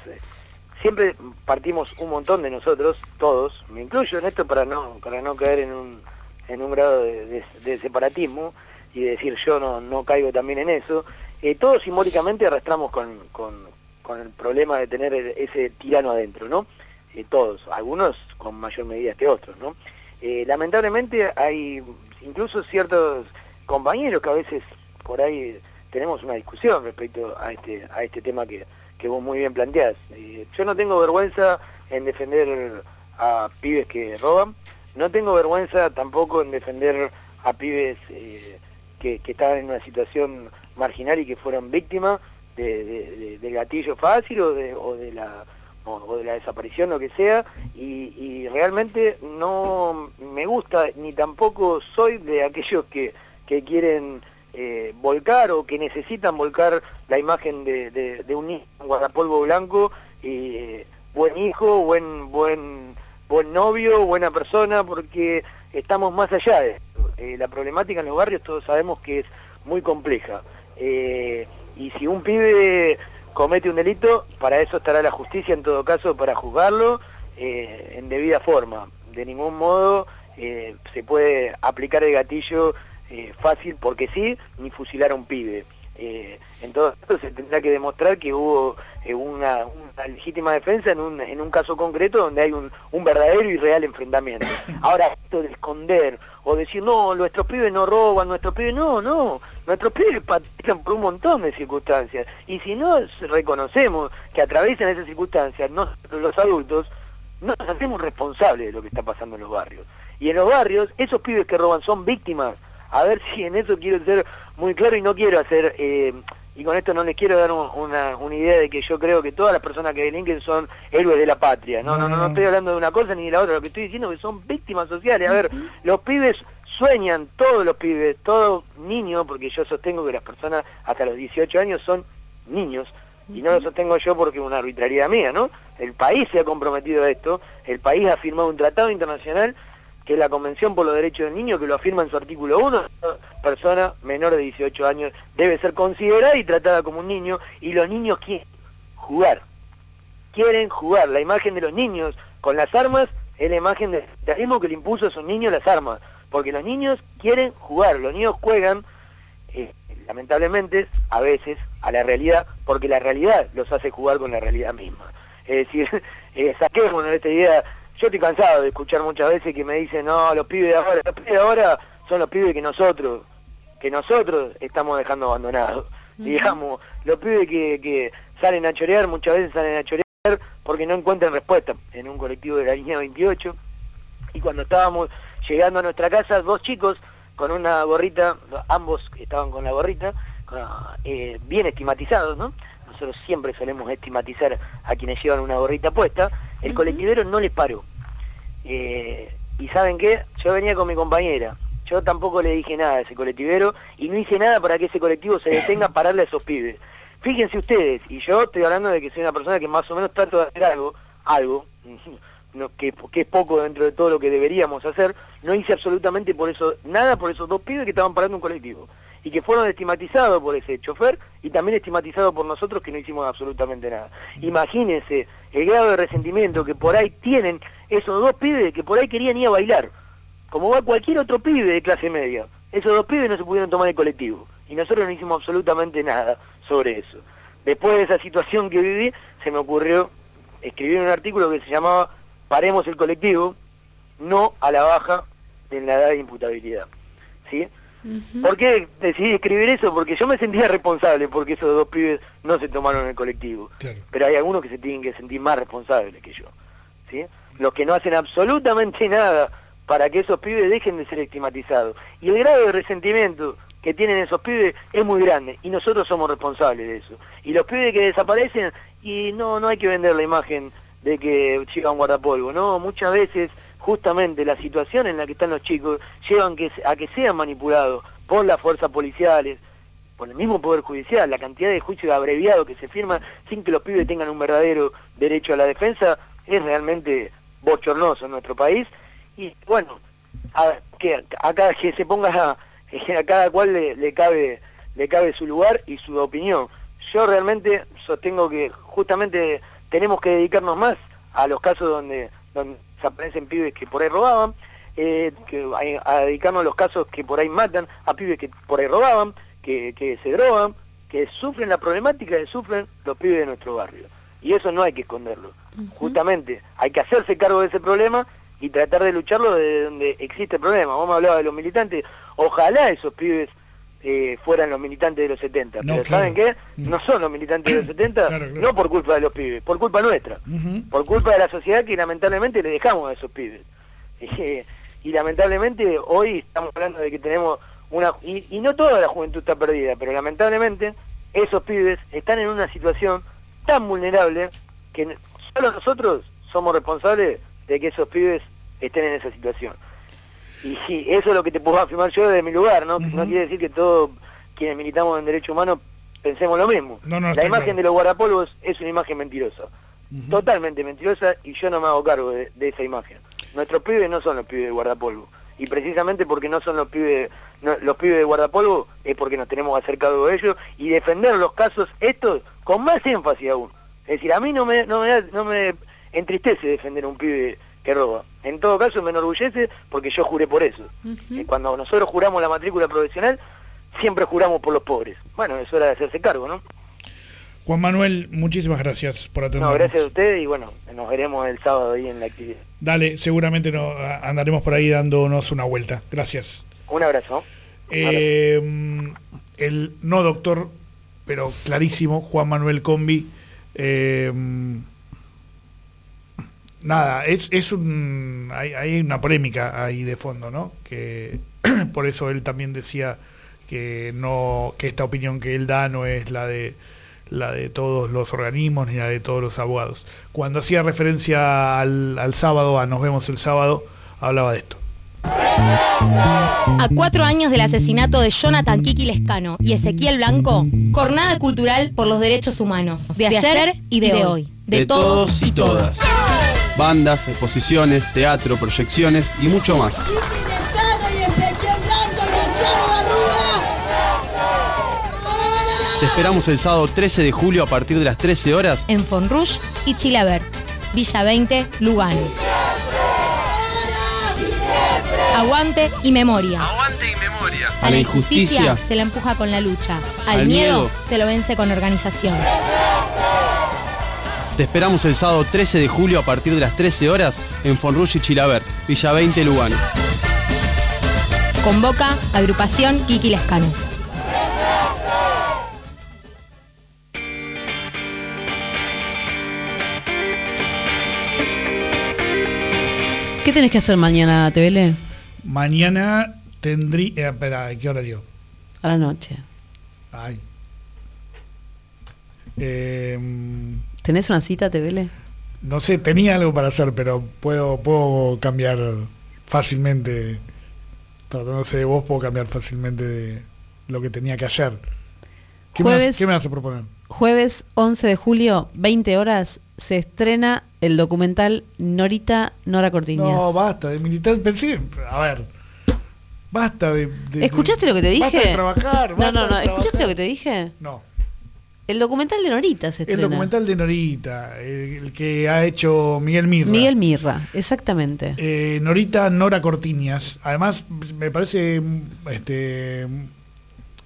siempre partimos un montón de nosotros, todos, me incluyo en esto para no caer en un grado de separatismo y decir yo no caigo también en eso, todos simbólicamente arrastramos con el problema de tener ese tirano adentro, ¿no? Todos, algunos con mayor medida que otros, ¿no? Lamentablemente hay incluso ciertos compañeros que a veces por ahí tenemos una discusión respecto a este tema que vos muy bien planteás. Yo no tengo vergüenza en defender a pibes que roban, no tengo vergüenza tampoco en defender a pibes que estaban en una situación marginal y que fueron víctimas del gatillo fácil o de la desaparición, lo que sea, y realmente no me gusta, ni tampoco soy de aquellos que quieren volcar o que necesitan volcar la imagen de un niño, un guardapolvo blanco, buen hijo, buen novio, buena persona, porque estamos más allá de esto. La problemática en los barrios todos sabemos que es muy compleja, y si un pibe comete un delito, para eso estará la justicia en todo caso, para juzgarlo en debida forma. De ningún modo se puede aplicar el gatillo fácil porque sí, ni fusilar a un pibe. En todo esto se tendrá que demostrar que hubo una legítima defensa en un caso concreto donde hay un verdadero y real enfrentamiento. Ahora, esto de esconder o decir, no, nuestros pibes no roban, nuestros pibes no, nuestros pibes pasan por un montón de circunstancias, y si no reconocemos que atraviesan esas circunstancias, nosotros los adultos no nos hacemos responsables de lo que está pasando en los barrios. Y en los barrios, esos pibes que roban son víctimas. A ver si en eso quiero ser muy claro y no quiero hacer, y con esto no les quiero dar una idea de que yo creo que todas las personas que delinquen son héroes de la patria. No estoy hablando de una cosa ni de la otra, lo que estoy diciendo es que son víctimas sociales. A ver, los pibes sueñan, todos los pibes, todo niño, porque yo sostengo que las personas hasta los 18 años son niños, y no lo sostengo yo porque es una arbitrariedad mía, ¿no? El país se ha comprometido a esto, el país ha firmado un tratado internacional que es la Convención por los Derechos del Niño, que lo afirma en su artículo 1, persona menor de 18 años debe ser considerada y tratada como un niño, y los niños quieren jugar, la imagen de los niños con las armas es la imagen del militarismo que le impuso a esos niños las armas, porque los niños quieren jugar, los niños juegan, lamentablemente, a veces, a la realidad, porque la realidad los hace jugar con la realidad misma. Es decir, saquémonos de esta idea. Yo estoy cansado de escuchar muchas veces que me dicen, no, los pibes de ahora son los pibes que nosotros estamos dejando abandonados. Digamos, los pibes que salen a chorear, muchas veces salen a chorear porque no encuentran respuesta en un colectivo de la línea 28, y cuando estábamos llegando a nuestra casa, dos chicos con una gorrita, ambos estaban con la gorrita, bien estigmatizados, ¿no? Nosotros siempre solemos estigmatizar a quienes llevan una gorrita puesta. El colectivero no les paró. Y ¿saben qué? Yo venía con mi compañera. Yo tampoco le dije nada a ese colectivero y no hice nada para que ese colectivo se detenga a pararle a esos pibes. Fíjense ustedes, y yo estoy hablando de que soy una persona que más o menos trato de hacer algo que es poco dentro de todo lo que deberíamos hacer. No hice absolutamente nada por esos dos pibes que estaban parando un colectivo y que fueron estigmatizados por ese chofer y también estigmatizados por nosotros que no hicimos absolutamente nada. Imagínense el grado de resentimiento que por ahí tienen esos dos pibes que por ahí querían ir a bailar, como va cualquier otro pibe de clase media. Esos dos pibes no se pudieron tomar el colectivo. y nosotros no hicimos absolutamente nada sobre eso. Después de esa situación que viví, se me ocurrió escribir un artículo que se llamaba "Paremos el colectivo, no a la baja en la edad de imputabilidad", ¿sí? ¿Por qué decidí escribir eso? Porque yo me sentía responsable porque esos dos pibes no se tomaron el colectivo. Claro. Pero hay algunos que se tienen que sentir más responsables que yo, ¿sí? Los que no hacen absolutamente nada para que esos pibes dejen de ser estigmatizados. Y el grado de resentimiento que tienen esos pibes es muy grande, y nosotros somos responsables de eso. Y los pibes que desaparecen, y no hay que vender la imagen de que llevan guardapolvo, ¿no? Muchas veces justamente la situación en la que están los chicos llevan a que sean manipulados por las fuerzas policiales, por el mismo Poder Judicial. La cantidad de juicios abreviados que se firman sin que los pibes tengan un verdadero derecho a la defensa es realmente bochornoso en nuestro país. Y bueno, acá que se ponga, a cada cual le cabe su lugar y su opinión. Yo realmente sostengo que justamente tenemos que dedicarnos más a los casos donde desaparecen pibes que por ahí robaban, a dedicarnos a los casos que por ahí matan a pibes que por ahí robaban, que se drogan, que sufren la problemática que sufren los pibes de nuestro barrio. Y eso no hay que esconderlo. Justamente hay que hacerse cargo de ese problema y tratar de lucharlo desde donde existe el problema. Vos me hablabas de los militantes, ojalá esos pibes fueran los militantes de los 70, no, pero claro. ¿saben qué? No son los militantes de los 70, claro. no por culpa de los pibes, por culpa nuestra, por culpa de la sociedad que lamentablemente le dejamos a esos pibes. Y lamentablemente hoy estamos hablando de que tenemos y no toda la juventud está perdida, pero lamentablemente esos pibes están en una situación tan vulnerable que solo nosotros somos responsables de que esos pibes estén en esa situación. Y sí, eso es lo que te puedo afirmar yo desde mi lugar, ¿no? No quiere decir que todos quienes militamos en derechos humanos pensemos lo mismo. No, la imagen de los guardapolvos es una imagen mentirosa, totalmente mentirosa, y yo no me hago cargo de esa imagen. Nuestros pibes no son los pibes de guardapolvo, y precisamente porque no son los pibes de guardapolvo es porque nos tenemos que hacer cargo de ellos y defender los casos estos con más énfasis aún. Es decir, a mí no me entristece defender a un pibe que roba. En todo caso me enorgullece porque yo juré por eso. Cuando nosotros juramos la matrícula profesional, siempre juramos por los pobres. Bueno, es hora de hacerse cargo, ¿no? Juan Manuel, muchísimas gracias por atendernos. No, gracias a ustedes y bueno, nos veremos el sábado ahí en la actividad. Dale, seguramente andaremos por ahí dándonos una vuelta. Gracias. Un abrazo. El no doctor, pero clarísimo, Juan Manuel Combi. Nada, hay una polémica ahí de fondo, ¿no? Que por eso él también decía que esta opinión que él da no es la de todos los organismos ni la de todos los abogados. Cuando hacía referencia al sábado, a Nos Vemos el Sábado, hablaba de esto. A 4 años del asesinato de Jonathan Kiki Lescano y Ezequiel Blanco, jornada cultural por los derechos humanos, de ayer y de hoy, de todos y todas. Bandas, exposiciones, teatro, proyecciones y mucho más. Kiki Lescano y Ezequiel Blanco y Luciano Barruga. Te esperamos el sábado 13 de julio a partir de las 13 horas en Fonrush y Chilaver, Villa 20, Lugano. Aguante y memoria. Aguante y memoria. A la injusticia se la empuja con la lucha. Al miedo se lo vence con organización. Te esperamos el sábado 13 de julio a partir de las 13 horas en Fonrush y Chilaver, Villa 20, Lugano. Convoca Agrupación Kiki Lescano. ¿Qué tenés que hacer mañana, TVL? Mañana tendría... espera, ¿qué hora dio? A la noche. Ay. ¿Tenés una cita, TVL? No sé, tenía algo para hacer, pero puedo cambiar fácilmente. No sé, vos puedo cambiar fácilmente de lo que tenía que hacer. ¿Qué me vas a proponer? Jueves 11 de julio, 20 horas, se estrena el documental Norita Nora Cortiñas. No, basta de militar. Pensé, a ver, basta de ¿escuchaste lo que te dije? Basta de trabajar. No, ¿escuchaste lo que te dije? No. El documental de Norita se estrena. El documental de Norita, el que ha hecho Miguel Mirra. Miguel Mirra, exactamente. Norita Nora Cortiñas. Además, me parece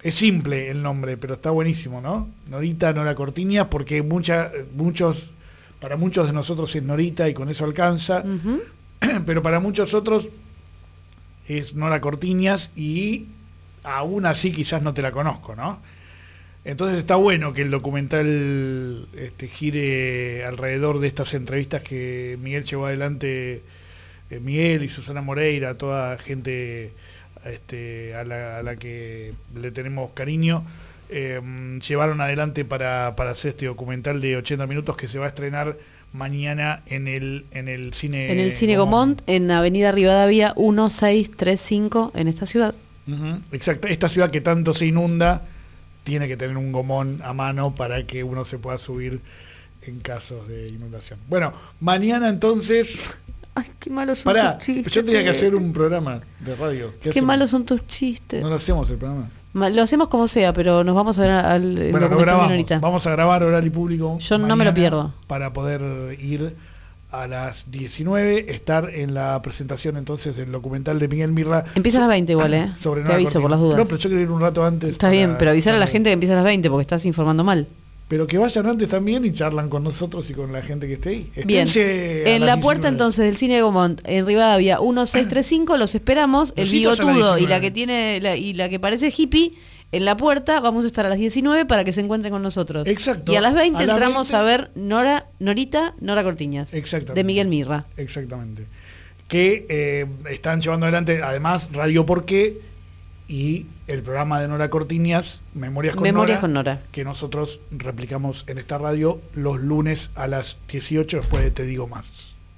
Es simple el nombre, pero está buenísimo, ¿no? Norita, Nora Cortiñas, porque para muchos de nosotros es Norita y con eso alcanza, pero para muchos otros es Nora Cortiñas y aún así quizás no te la conozco, ¿no? Entonces está bueno que el documental gire alrededor de estas entrevistas que Miguel llevó adelante, Miguel y Susana Moreira, toda gente a la que le tenemos cariño, llevaron adelante para hacer este documental de 80 minutos que se va a estrenar mañana en el cine. En el Cine Gomont, en Avenida Rivadavia 1635, en esta ciudad. Exacto, esta ciudad que tanto se inunda tiene que tener un gomón a mano para que uno se pueda subir en casos de inundación. Bueno, mañana entonces... Ay, qué malos son tus chistes. Yo tenía que hacer un programa de radio. Qué malos son tus chistes. No lo hacemos el programa. Lo hacemos como sea, pero nos vamos a ver al bueno, lo grabamos. Vamos a grabar oral y público. Yo no me lo pierdo. Para poder ir a las 19, estar en la presentación entonces del documental de Miguel Mirra. Empieza a las 20 igual, sobre te aviso por las dudas. No, pero yo quiero ir un rato antes. Está bien, pero avisar a la gente que empieza a las 20 porque estás informando mal. Pero que vayan antes también y charlan con nosotros y con la gente que esté ahí. Bien, en la puerta entonces del Cine Gomont, en Rivadavia 1635, los esperamos, el bigotudo y la que tiene y la que parece hippie, en la puerta vamos a estar a las 19 para que se encuentren con nosotros. Exacto. Y a las 20 entramos a ver Nora Cortiñas, de Miguel Mirra. Exactamente. Que están llevando adelante, además, Radio Porqué y el programa de Nora Cortiñas, Memorias con Nora, que nosotros replicamos en esta radio los lunes a las 18, después de Te Digo Más.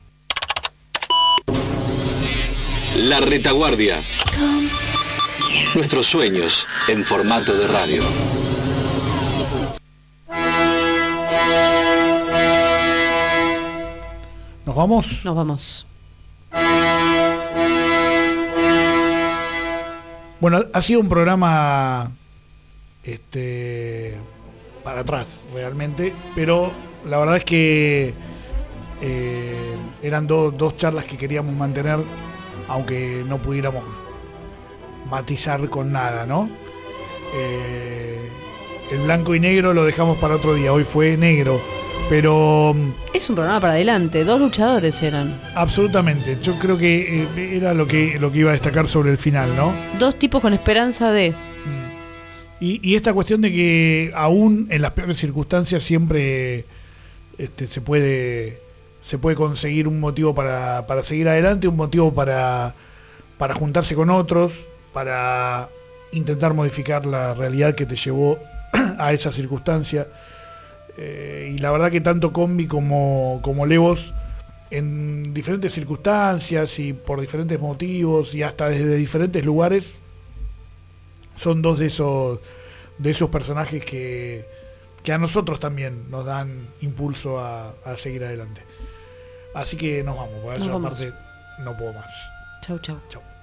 La Retaguardia. Nuestros sueños en formato de radio. ¿Nos vamos? Nos vamos. Bueno, ha sido un programa para atrás, realmente, pero la verdad es que eran dos charlas que queríamos mantener, aunque no pudiéramos matizar con nada, ¿no? El blanco y negro lo dejamos para otro día, hoy fue negro, pero... Es un programa para adelante, 2 luchadores eran. Absolutamente, yo creo que era lo que iba a destacar sobre el final, ¿no? 2 tipos con esperanza de... Y esta cuestión de que aún en las peores circunstancias siempre se puede conseguir un motivo para seguir adelante, un motivo para juntarse con otros, para intentar modificar la realidad que te llevó a esa circunstancia. Y la verdad que tanto Combi como Levos, en diferentes circunstancias y por diferentes motivos y hasta desde diferentes lugares, son 2 de esos personajes que a nosotros también nos dan impulso a seguir adelante. Así que nos vamos, porque yo aparte no puedo más. Chau, chau. Chau.